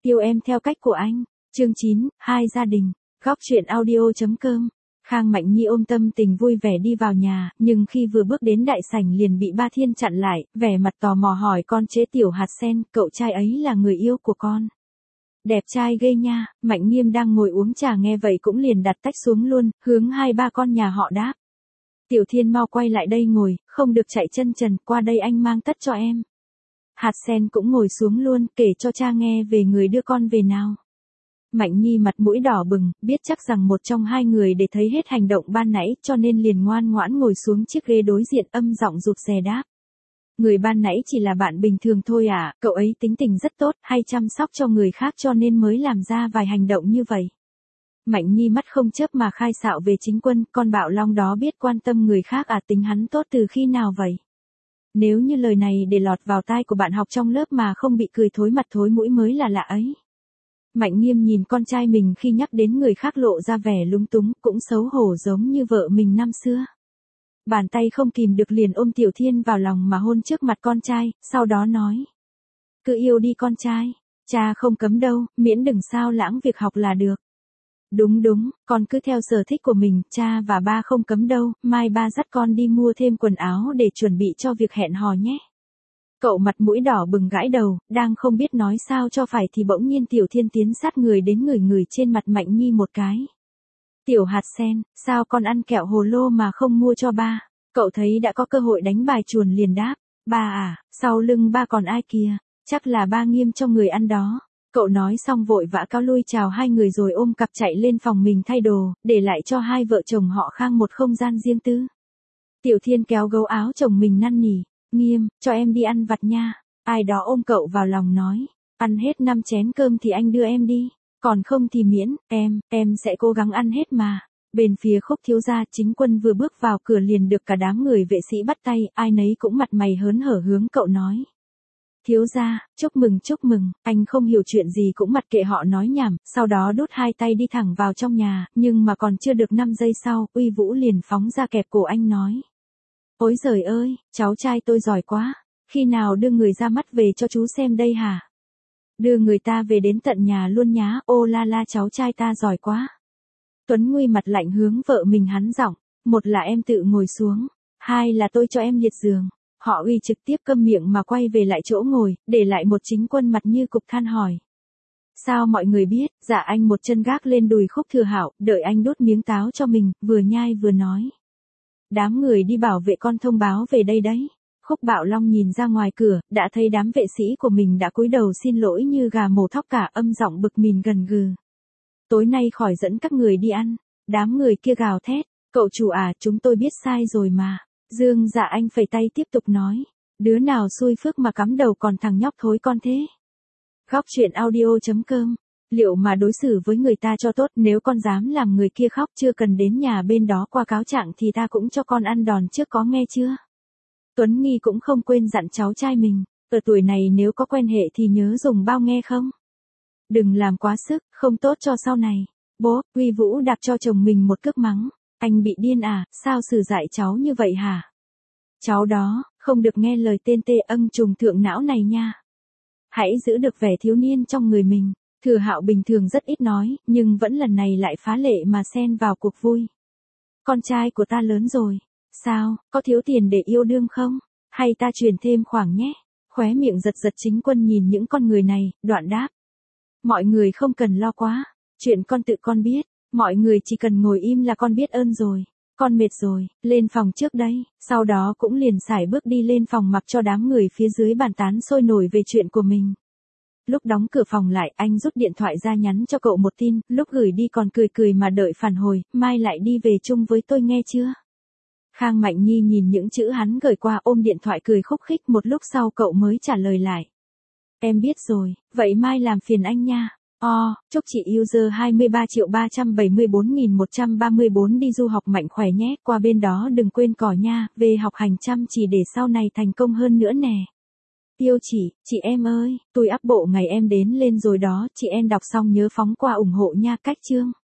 Yêu em theo cách của anh. Chương 9, hai gia đình. Góc truyện audio.com. Khang Mạnh Nhi ôm tâm tình vui vẻ đi vào nhà, nhưng khi vừa bước đến đại sảnh liền bị Ba Thiên chặn lại, vẻ mặt tò mò hỏi con chế Tiểu Hạt Sen, cậu trai ấy là người yêu của con. Đẹp trai ghê nha. Mạnh Nghiêm đang ngồi uống trà nghe vậy cũng liền đặt tách xuống luôn, hướng hai ba con nhà họ đáp. Tiểu Thiên mau quay lại đây ngồi, không được chạy chân trần, qua đây anh mang tất cho em. Hạt Sen cũng ngồi xuống luôn, kể cho cha nghe về người đưa con về nào. Mạnh Nhi mặt mũi đỏ bừng, biết chắc rằng một trong hai người để thấy hết hành động ban nãy cho nên liền ngoan ngoãn ngồi xuống chiếc ghế đối diện âm giọng rụt rè đáp. Người ban nãy chỉ là bạn bình thường thôi à, cậu ấy tính tình rất tốt, hay chăm sóc cho người khác cho nên mới làm ra vài hành động như vậy. Mạnh Nhi mắt không chớp mà khai xạo về Chính Quân, con Bạo Long đó biết quan tâm người khác à, tính hắn tốt từ khi nào vậy? Nếu như lời này để lọt vào tai của bạn học trong lớp mà không bị cười thối mặt thối mũi mới là lạ ấy. Mạnh Nghiêm nhìn con trai mình khi nhắc đến người khác lộ ra vẻ lúng túng, cũng xấu hổ giống như vợ mình năm xưa. Bàn tay không kìm được liền ôm Tiểu Thiên vào lòng mà hôn trước mặt con trai, sau đó nói. Cứ yêu đi con trai, cha không cấm đâu, miễn đừng sao lãng việc học là được. Đúng, con cứ theo sở thích của mình, cha và ba không cấm đâu, mai ba dắt con đi mua thêm quần áo để chuẩn bị cho việc hẹn hò nhé. Cậu mặt mũi đỏ bừng gãi đầu, đang không biết nói sao cho phải thì bỗng nhiên Tiểu Thiên tiến sát người đến người trên mặt Mạnh Nhi một cái. Tiểu Hạt Sen, sao con ăn kẹo hồ lô mà không mua cho ba? Cậu thấy đã có cơ hội đánh bài chuồn liền đáp. Ba à, sau lưng ba còn ai kìa? Chắc là ba Nghiêm cho người ăn đó. Cậu nói xong vội vã cáo lui chào hai người rồi ôm cặp chạy lên phòng mình thay đồ, để lại cho hai vợ chồng họ Khang một không gian riêng tư. Tiểu Thiên kéo gấu áo chồng mình năn nỉ. Nghiêm, cho em đi ăn vặt nha. Ai đó ôm cậu vào lòng nói. Ăn hết 5 chén cơm thì anh đưa em đi. Còn không thì miễn, em sẽ cố gắng ăn hết mà. Bên phía Khúc thiếu gia Chính Quân vừa bước vào cửa liền được cả đám người vệ sĩ bắt tay, ai nấy cũng mặt mày hớn hở hướng cậu nói. Thiếu gia, chúc mừng, anh không hiểu chuyện gì cũng mặc kệ họ nói nhảm, sau đó đút hai tay đi thẳng vào trong nhà, nhưng mà còn chưa được 5 giây sau, Uy Vũ liền phóng ra kẹp cổ anh nói. Ôi giời ơi, cháu trai tôi giỏi quá, khi nào đưa người ra mắt về cho chú xem đây hả? Đưa người ta về đến tận nhà luôn nhá, ô la la cháu trai ta giỏi quá. Tuấn Nguy mặt lạnh hướng vợ mình hắn giọng, một là em tự ngồi xuống, hai là tôi cho em liệt giường. Họ Uy trực tiếp câm miệng mà quay về lại chỗ ngồi, để lại một Chính Quân mặt như cục than hỏi. Sao mọi người biết? Dạ anh một chân gác lên đùi Khúc Thừa Hạo, đợi anh đút miếng táo cho mình, vừa nhai vừa nói. Đám người đi bảo vệ con thông báo về đây đấy. Khúc Bạo Long nhìn ra ngoài cửa, đã thấy đám vệ sĩ của mình đã cúi đầu xin lỗi như gà mổ thóc cả, âm giọng bực mình gần gừ. Tối nay khỏi dẫn các người đi ăn. Đám người kia gào thét. Cậu chủ à, chúng tôi biết sai rồi mà. Dương Dạ Anh phẩy tay tiếp tục nói. Đứa nào xui phước mà cắm đầu còn thằng nhóc thối con thế. Góc truyện audio.com. Liệu mà đối xử với người ta cho tốt, nếu con dám làm người kia khóc chưa cần đến nhà bên đó qua cáo trạng thì ta cũng cho con ăn đòn trước, có nghe chưa? Tuấn Nghi cũng không quên dặn cháu trai mình, ở tuổi này nếu có quen hệ thì nhớ dùng bao nghe không? Đừng làm quá sức, không tốt cho sau này. Bố, Uy Vũ đạp cho chồng mình một cước mắng. Anh bị điên à, sao xử dạy cháu như vậy hả? Cháu đó, không được nghe lời tên tê âng trùng thượng não này nha. Hãy giữ được vẻ thiếu niên trong người mình. Thừa Hạo bình thường rất ít nói, nhưng vẫn lần này lại phá lệ mà xen vào cuộc vui. Con trai của ta lớn rồi. Sao, có thiếu tiền để yêu đương không? Hay ta truyền thêm khoản nhé? Khóe miệng giật Chính Quân nhìn những con người này, đoạn đáp. Mọi người không cần lo quá. Chuyện con tự con biết. Mọi người chỉ cần ngồi im là con biết ơn rồi. Con mệt rồi, lên phòng trước đây. Sau đó cũng liền sải bước đi lên phòng mặc cho đám người phía dưới bàn tán sôi nổi về chuyện của mình. Lúc đóng cửa phòng lại, anh rút điện thoại ra nhắn cho cậu một tin, lúc gửi đi còn cười mà đợi phản hồi, mai lại đi về chung với tôi nghe chưa? Khang Mạnh Nhi nhìn những chữ hắn gửi qua ôm điện thoại cười khúc khích, một lúc sau cậu mới trả lời lại. Em biết rồi, vậy mai làm phiền anh nha. Chúc chị user 23.374.134 đi du học mạnh khỏe nhé, qua bên đó đừng quên cỏ nha, về học hành chăm chỉ để sau này thành công hơn nữa nè. Yêu chị em ơi, tôi up bộ ngày em đến lên rồi đó, chị em đọc xong nhớ phóng qua ủng hộ nha, cách chương.